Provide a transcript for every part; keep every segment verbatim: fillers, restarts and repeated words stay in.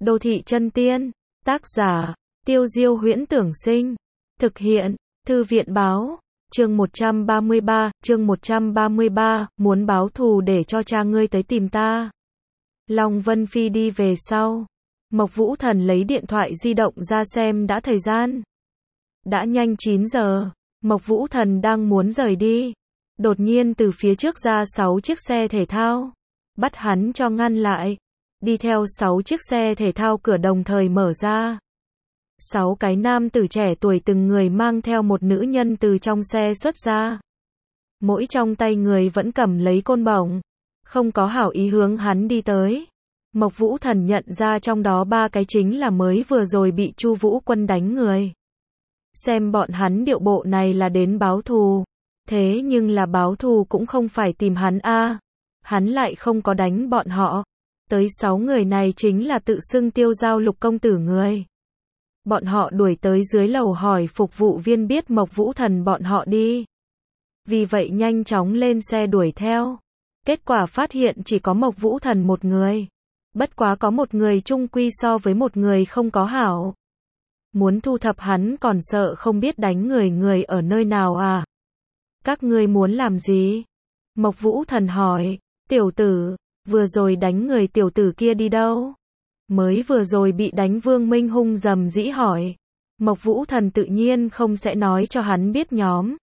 Đô thị chân tiên, tác giả, Tiêu Diêu Huyễn Tưởng Sinh, thực hiện, Thư viện Báo, chương một trăm ba mươi ba, chương một trăm ba mươi ba, muốn báo thù để cho cha ngươi tới tìm ta. Long Vân Phi đi về sau. Mộc Vũ Thần lấy điện thoại di động ra xem đã thời gian. Đã nhanh chín giờ, Mộc Vũ Thần đang muốn rời đi. Đột nhiên từ phía trước ra sáu chiếc xe thể thao. Bắt hắn cho ngăn lại. Đi theo sáu chiếc xe thể thao cửa đồng thời mở ra. Sáu cái nam tử trẻ tuổi từng người mang theo một nữ nhân từ trong xe xuất ra. Mỗi trong tay người vẫn cầm lấy côn bổng. Không có hảo ý hướng hắn đi tới. Mộc Vũ Thần nhận ra trong đó ba cái chính là mới vừa rồi bị Chu Vũ Quân đánh người. Xem bọn hắn điệu bộ này là đến báo thù. Thế nhưng là báo thù cũng không phải tìm hắn a. Hắn lại không có đánh bọn họ. Tới sáu người này chính là tự xưng Tiêu Giao Lục công tử người. Bọn họ đuổi tới dưới lầu hỏi phục vụ viên biết Mộc Vũ Thần bọn họ đi. Vì vậy nhanh chóng lên xe đuổi theo. Kết quả phát hiện chỉ có Mộc Vũ Thần một người. Bất quá có một người chung quy so với một người không có hảo. Muốn thu thập hắn còn sợ không biết đánh người người ở nơi nào à. Các ngươi muốn làm gì? Mộc Vũ Thần hỏi. Tiểu tử, vừa rồi đánh người tiểu tử kia đi đâu? Mới vừa rồi bị đánh Vương Minh hung dầm dĩ hỏi. Mộc Vũ Thần tự nhiên không sẽ nói cho hắn biết nhóm.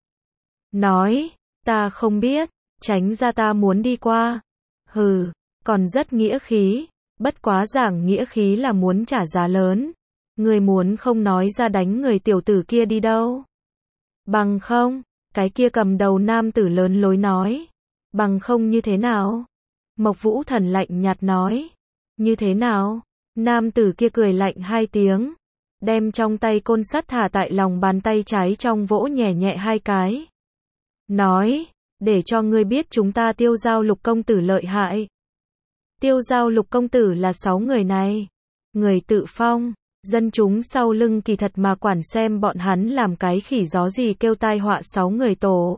Nói, ta không biết, tránh ra ta muốn đi qua. Hừ, còn rất nghĩa khí, bất quá giảng nghĩa khí là muốn trả giá lớn. Người muốn không nói ra đánh người tiểu tử kia đi đâu. Bằng không, cái kia cầm đầu nam tử lớn lối nói. Bằng không như thế nào? Mộc Vũ Thần lạnh nhạt nói. Như thế nào? Nam tử kia cười lạnh hai tiếng. Đem trong tay côn sắt thả tại lòng bàn tay trái trong vỗ nhẹ nhẹ hai cái. Nói, để cho ngươi biết chúng ta Tiêu Giao Lục công tử lợi hại. Tiêu Giao Lục công tử là sáu người này. Người tự phong, dân chúng sau lưng kỳ thật mà quản xem bọn hắn làm cái khỉ gió gì kêu tai họa sáu người tổ.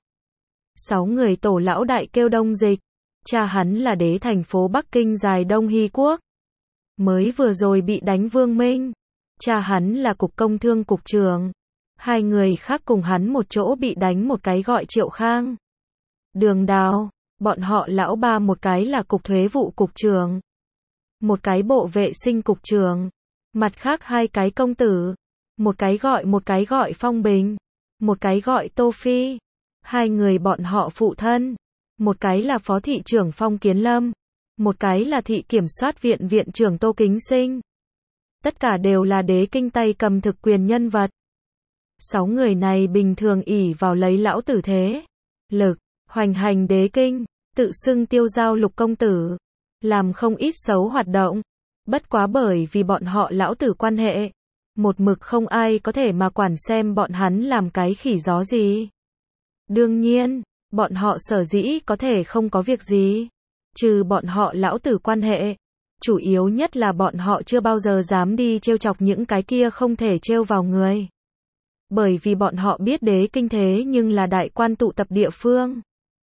Sáu người tổ lão đại kêu Đông Dịch. Cha hắn là đế thành phố Bắc Kinh dài Đông Hy Quốc. Mới vừa rồi bị đánh Vương Minh. Cha hắn là cục công thương cục trưởng. Hai người khác cùng hắn một chỗ bị đánh một cái gọi Triệu Khang. Đường Đào, bọn họ lão ba một cái là cục thuế vụ cục trưởng. Một cái bộ vệ sinh cục trưởng. Mặt khác hai cái công tử. Một cái gọi một cái gọi Phong Bình. Một cái gọi Tô Phi. Hai người bọn họ phụ thân. Một cái là phó thị trưởng Phong Kiến Lâm. Một cái là thị kiểm soát viện viện trưởng Tô Kính Sinh. Tất cả đều là đế kinh tay cầm thực quyền nhân vật. Sáu người này bình thường ỷ vào lấy lão tử thế lực, hoành hành đế kinh, tự xưng Tiêu Giao Lục công tử, làm không ít xấu hoạt động. Bất quá bởi vì bọn họ lão tử quan hệ, một mực không ai có thể mà quản xem bọn hắn làm cái khỉ gió gì. Đương nhiên, bọn họ sở dĩ có thể không có việc gì, trừ bọn họ lão tử quan hệ, chủ yếu nhất là bọn họ chưa bao giờ dám đi trêu chọc những cái kia không thể trêu vào người. Bởi vì bọn họ biết đế kinh thế nhưng là đại quan tụ tập địa phương.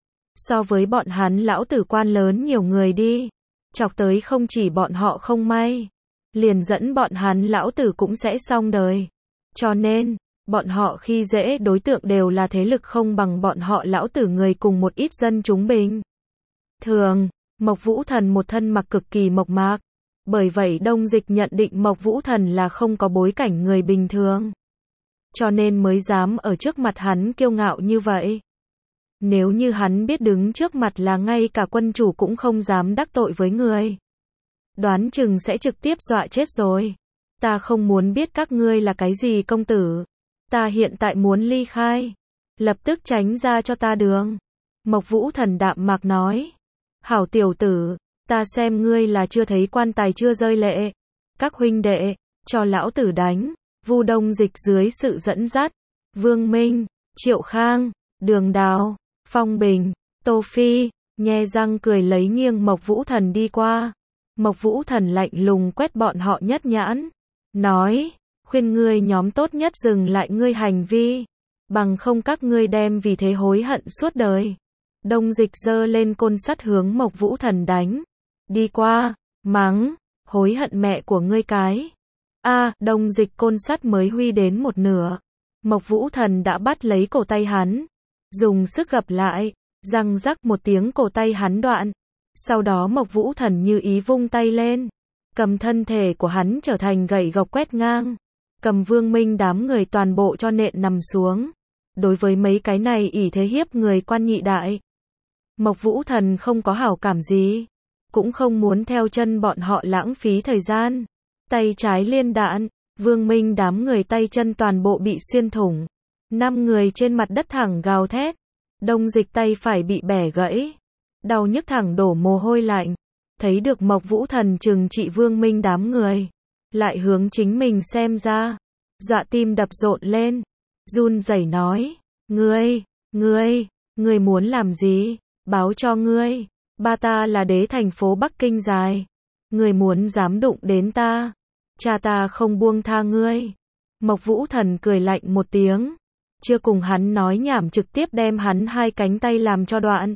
So với bọn hắn lão tử quan lớn nhiều người đi, chọc tới không chỉ bọn họ không may, liền dẫn bọn hắn lão tử cũng sẽ xong đời. Cho nên, bọn họ khi dễ đối tượng đều là thế lực không bằng bọn họ lão tử người cùng một ít dân chúng bình thường. Mộc Vũ Thần một thân mặc cực kỳ mộc mạc. Bởi vậy Đông Dịch nhận định Mộc Vũ Thần là không có bối cảnh người bình thường. Cho nên mới dám ở trước mặt hắn kiêu ngạo như vậy. Nếu như hắn biết đứng trước mặt là ngay cả quân chủ cũng không dám đắc tội với người, đoán chừng sẽ trực tiếp dọa chết rồi. Ta không muốn biết các ngươi là cái gì công tử. Ta hiện tại muốn ly khai. Lập tức tránh ra cho ta đường. Mộc Vũ Thần đạm mạc nói. Hảo tiểu tử, ta xem ngươi là chưa thấy quan tài chưa rơi lệ. Các huynh đệ, cho lão tử đánh. Vu Đông Dịch dưới sự dẫn dắt. Vương Minh, Triệu Khang, Đường Đào, Phong Bình, Tô Phi, nhe răng cười lấy nghiêng Mộc Vũ Thần đi qua. Mộc Vũ Thần lạnh lùng quét bọn họ nhất nhãn. Nói, khuyên ngươi nhóm tốt nhất dừng lại ngươi hành vi. Bằng không các ngươi đem vì thế hối hận suốt đời. Đông Dịch giơ lên côn sắt hướng Mộc Vũ Thần đánh. Đi qua, mắng, hối hận mẹ của ngươi cái. A, Đông Dịch côn sắt mới huy đến một nửa. Mộc Vũ Thần đã bắt lấy cổ tay hắn, dùng sức gập lại, răng rắc một tiếng cổ tay hắn đoạn. Sau đó Mộc Vũ Thần như ý vung tay lên, cầm thân thể của hắn trở thành gậy gộc quét ngang, cầm Vương Minh đám người toàn bộ cho nện nằm xuống. Đối với mấy cái này ỷ thế hiếp người quan nhị đại, Mộc Vũ Thần không có hảo cảm gì, cũng không muốn theo chân bọn họ lãng phí thời gian. Tay trái liên đạn, Vương Minh đám người tay chân toàn bộ bị xuyên thủng. Năm người trên mặt đất thẳng gào thét. Đông Dịch tay phải bị bẻ gãy, đau nhức thẳng đổ mồ hôi lạnh. Thấy được Mộc Vũ Thần trừng trị Vương Minh đám người, lại hướng chính mình xem ra, dọa tim đập rộn lên, run rẩy nói, ngươi, ngươi, ngươi muốn làm gì? Báo cho ngươi, ba ta là đế thành phố Bắc Kinh dài. Ngươi muốn dám đụng đến ta, cha ta không buông tha ngươi. Mộc Vũ Thần cười lạnh một tiếng, chưa cùng hắn nói nhảm trực tiếp đem hắn hai cánh tay làm cho đoạn.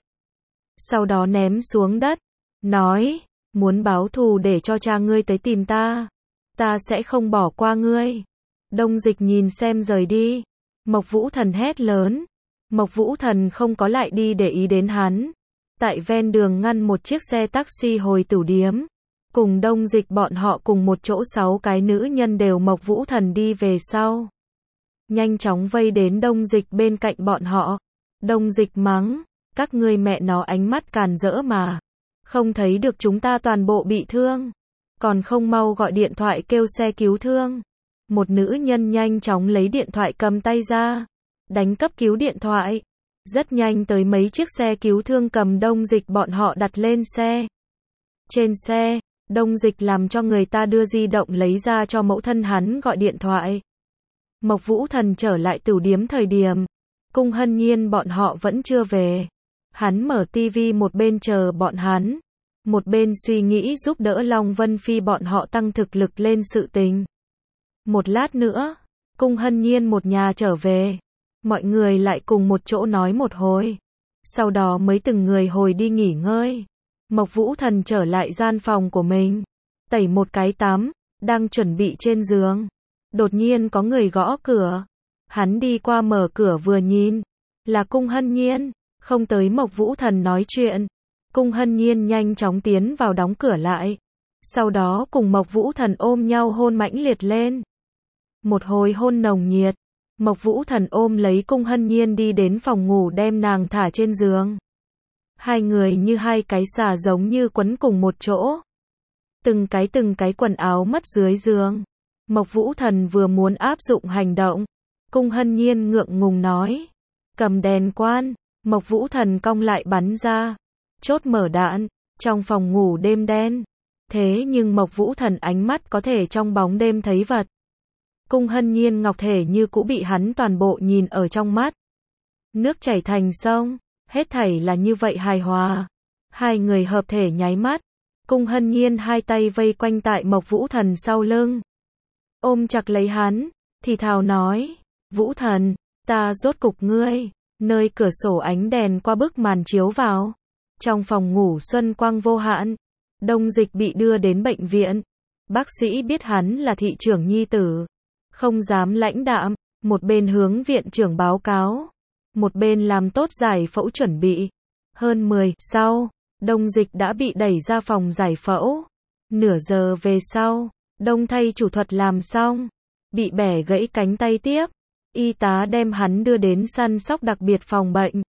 Sau đó ném xuống đất, nói, muốn báo thù để cho cha ngươi tới tìm ta, ta sẽ không bỏ qua ngươi. Đông Dịch nhìn xem rời đi, Mộc Vũ Thần hét lớn. Mộc Vũ Thần không có lại đi để ý đến hắn, tại ven đường ngăn một chiếc xe taxi hồi tửu điếm, cùng Đông Dịch bọn họ cùng một chỗ sáu cái nữ nhân đều Mộc Vũ Thần đi về sau. Nhanh chóng vây đến Đông Dịch bên cạnh bọn họ. Đông Dịch mắng, các ngươi mẹ nó ánh mắt càn rỡ mà, không thấy được chúng ta toàn bộ bị thương, còn không mau gọi điện thoại kêu xe cứu thương. Một nữ nhân nhanh chóng lấy điện thoại cầm tay ra, đánh cấp cứu điện thoại. Rất nhanh tới mấy chiếc xe cứu thương cầm Đông Dịch bọn họ đặt lên xe. Trên xe, Đông Dịch làm cho người ta đưa di động lấy ra cho mẫu thân hắn gọi điện thoại. Mộc Vũ Thần trở lại tửu điếm thời điểm, Cung Hân Nhiên bọn họ vẫn chưa về. Hắn mở tivi một bên chờ bọn hắn, một bên suy nghĩ giúp đỡ Long Vân Phi bọn họ tăng thực lực lên sự tình. Một lát nữa, Cung Hân Nhiên một nhà trở về, mọi người lại cùng một chỗ nói một hồi, sau đó mới từng người hồi đi nghỉ ngơi. Mộc Vũ Thần trở lại gian phòng của mình, tẩy một cái tắm, đang chuẩn bị trên giường. Đột nhiên có người gõ cửa, hắn đi qua mở cửa vừa nhìn, là Cung Hân Nhiên, không tới Mộc Vũ Thần nói chuyện. Cung Hân Nhiên nhanh chóng tiến vào đóng cửa lại, sau đó cùng Mộc Vũ Thần ôm nhau hôn mãnh liệt lên. Một hồi hôn nồng nhiệt, Mộc Vũ Thần ôm lấy Cung Hân Nhiên đi đến phòng ngủ đem nàng thả trên giường. Hai người như hai cái xà giống như quấn cùng một chỗ. Từng cái từng cái quần áo mất dưới giường. Mộc Vũ Thần vừa muốn áp dụng hành động, Cung Hân Nhiên ngượng ngùng nói, cầm đèn quan. Mộc Vũ Thần cong lại bắn ra, chốt mở đạn, trong phòng ngủ đêm đen. Thế nhưng Mộc Vũ Thần ánh mắt có thể trong bóng đêm thấy vật. Cung Hân Nhiên ngọc thể như cũ bị hắn toàn bộ nhìn ở trong mắt. Nước chảy thành sông, hết thảy là như vậy hài hòa. Hai người hợp thể nháy mắt, Cung Hân Nhiên hai tay vây quanh tại Mộc Vũ Thần sau lưng, ôm chặt lấy hắn, thì thào nói, Vũ Thần, ta rốt cục ngươi. Nơi cửa sổ ánh đèn qua bức màn chiếu vào, trong phòng ngủ xuân quang vô hạn. Đông Dịch bị đưa đến bệnh viện, bác sĩ biết hắn là thị trưởng nhi tử, không dám lãnh đạm, một bên hướng viện trưởng báo cáo, một bên làm tốt giải phẫu chuẩn bị. Hơn mười sau, Đông Dịch đã bị đẩy ra phòng giải phẫu. Nửa giờ về sau, Đông thay chủ thuật làm xong, bị bẻ gãy cánh tay tiếp. Y tá đem hắn đưa đến săn sóc đặc biệt phòng bệnh.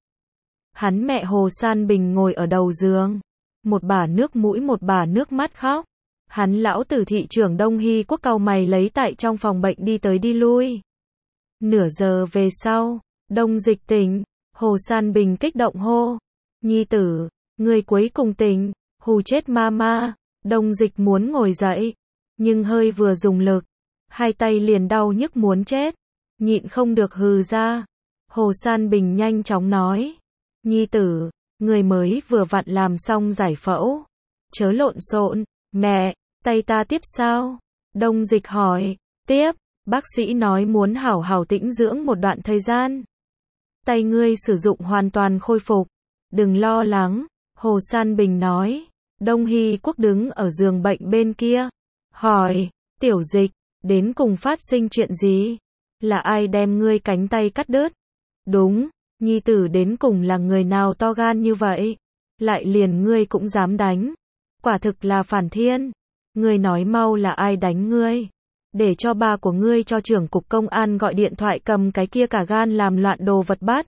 Hắn mẹ Hồ San Bình ngồi ở đầu giường, một bả nước mũi một bả nước mắt khóc. Hắn lão tử thị trưởng Đông Hy Quốc cau mày lấy tại trong phòng bệnh đi tới đi lui. Nửa giờ về sau, Đông Dịch tỉnh, Hồ San Bình kích động hô, nhi tử, người cuối cùng tỉnh, hù chết mama. Đông Dịch muốn ngồi dậy, nhưng hơi vừa dùng lực, hai tay liền đau nhức muốn chết. Nhịn không được hừ ra. Hồ San Bình nhanh chóng nói, nhi tử, người mới vừa vặn làm xong giải phẫu, chớ lộn xộn. Mẹ, tay ta tiếp sao? Đông Dịch hỏi, tiếp, bác sĩ nói muốn hảo hảo tĩnh dưỡng một đoạn thời gian. Tay ngươi sử dụng hoàn toàn khôi phục, đừng lo lắng. Hồ San Bình nói, Đông Hy Quốc đứng ở giường bệnh bên kia, hỏi, Tiểu Dịch, đến cùng phát sinh chuyện gì? Là ai đem ngươi cánh tay cắt đứt? Đúng, nhi tử đến cùng là người nào to gan như vậy? Lại liền ngươi cũng dám đánh. Quả thực là phản thiên. Ngươi nói mau là ai đánh ngươi? Để cho ba của ngươi cho trưởng cục công an gọi điện thoại cầm cái kia cả gan làm loạn đồ vật bắt.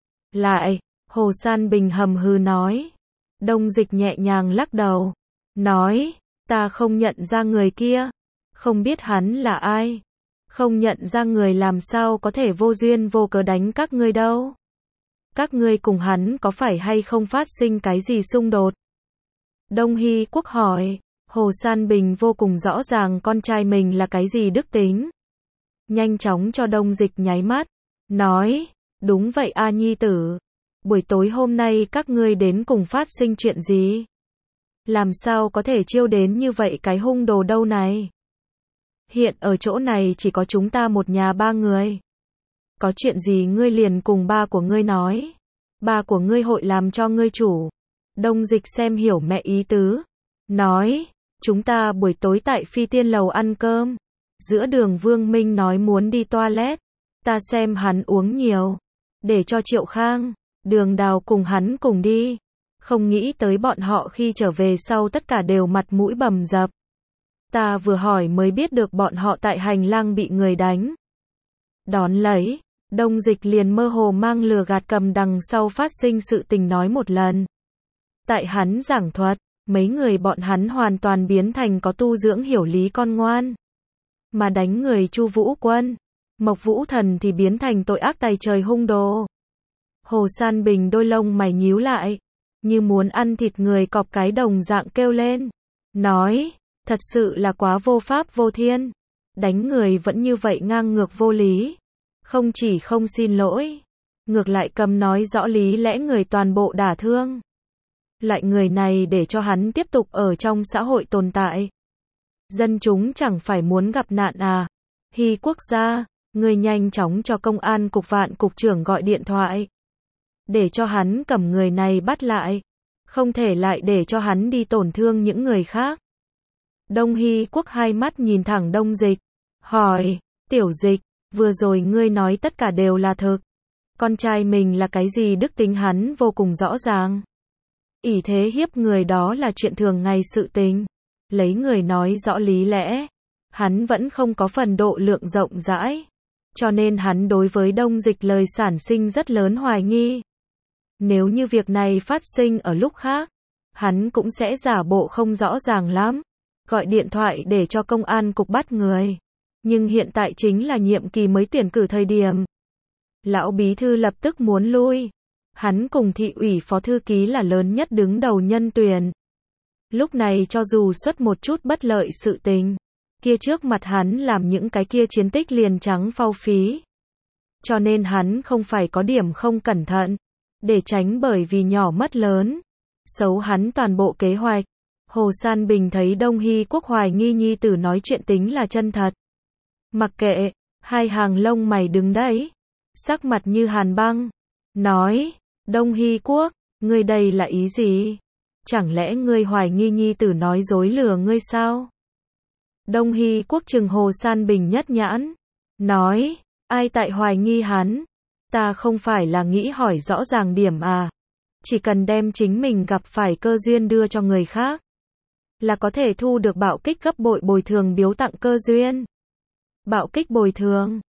Lại, Hồ San Bình hầm hừ nói. Đông Dịch nhẹ nhàng lắc đầu. Nói, ta không nhận ra người kia. Không biết hắn là ai. Không nhận ra người làm sao có thể vô duyên vô cớ đánh các ngươi đâu. Các ngươi cùng hắn có phải hay không phát sinh cái gì xung đột? Đông Hy Quốc hỏi. Hồ San Bình vô cùng rõ ràng con trai mình là cái gì đức tính. Nhanh chóng cho Đông Dịch nháy mắt. Nói, đúng vậy a nhi tử. Buổi tối hôm nay các ngươi đến cùng phát sinh chuyện gì? Làm sao có thể chiêu đến như vậy cái hung đồ đâu này? Hiện ở chỗ này chỉ có chúng ta một nhà ba người. Có chuyện gì ngươi liền cùng ba của ngươi nói. Ba của ngươi hội làm cho ngươi chủ. Đông Dịch xem hiểu mẹ ý tứ. Nói, chúng ta buổi tối tại Phi Tiên Lầu ăn cơm. Giữa đường Vương Minh nói muốn đi toilet. Ta xem hắn uống nhiều. Để cho Triệu Khang, Đường Đào cùng hắn cùng đi. Không nghĩ tới bọn họ khi trở về sau tất cả đều mặt mũi bầm dập. Ta vừa hỏi mới biết được bọn họ tại hành lang bị người đánh. Đón lấy, Đông Dịch liền mơ hồ mang lừa gạt cầm đằng sau phát sinh sự tình nói một lần. Tại hắn giảng thuật, mấy người bọn hắn hoàn toàn biến thành có tu dưỡng hiểu lý con ngoan. Mà đánh người Chu Vũ Quân, Mộc Vũ Thần thì biến thành tội ác tày trời hung đồ. Hồ San Bình đôi lông mày nhíu lại, như muốn ăn thịt người cọp cái đồng dạng kêu lên. Nói, thật sự là quá vô pháp vô thiên. Đánh người vẫn như vậy ngang ngược vô lý. Không chỉ không xin lỗi, ngược lại cầm nói rõ lý lẽ người toàn bộ đả thương. Loại người này để cho hắn tiếp tục ở trong xã hội tồn tại. Dân chúng chẳng phải muốn gặp nạn à. Hy Quốc gia, người nhanh chóng cho công an cục Vạn cục trưởng gọi điện thoại. Để cho hắn cầm người này bắt lại. Không thể lại để cho hắn đi tổn thương những người khác. Đông Hy Quốc hai mắt nhìn thẳng Đông Dịch. Hỏi, Tiểu Dịch, vừa rồi ngươi nói tất cả đều là thực. Con trai mình là cái gì đức tính hắn vô cùng rõ ràng. Ỷ thế hiếp người đó là chuyện thường ngày sự tình. Lấy người nói rõ lý lẽ. Hắn vẫn không có phần độ lượng rộng rãi. Cho nên hắn đối với Đông Dịch lời sản sinh rất lớn hoài nghi. Nếu như việc này phát sinh ở lúc khác, hắn cũng sẽ giả bộ không rõ ràng lắm. Gọi điện thoại để cho công an cục bắt người. Nhưng hiện tại chính là nhiệm kỳ mới tuyển cử thời điểm. Lão bí thư lập tức muốn lui. Hắn cùng thị ủy phó thư ký là lớn nhất đứng đầu nhân tuyển. Lúc này cho dù xuất một chút bất lợi sự tình, kia trước mặt hắn làm những cái kia chiến tích liền trắng phau phí. Cho nên hắn không phải có điểm không cẩn thận, để tránh bởi vì nhỏ mất lớn, xấu hắn toàn bộ kế hoạch. Hồ San Bình thấy Đông Hy Quốc hoài nghi nhi tử nói chuyện tính là chân thật. Mặc kệ, hai hàng lông mày đứng đấy, sắc mặt như hàn băng, nói, Đông Hy Quốc, ngươi đây là ý gì? Chẳng lẽ ngươi hoài nghi nhi tử nói dối lừa ngươi sao? Đông Hy Quốc trừng Hồ San Bình nhất nhãn, nói, ai tại hoài nghi hắn? Ta không phải là nghĩ hỏi rõ ràng điểm à? Chỉ cần đem chính mình gặp phải cơ duyên đưa cho người khác, là có thể thu được bạo kích gấp bội bồi thường biếu tặng cơ duyên. Bạo kích bồi thường,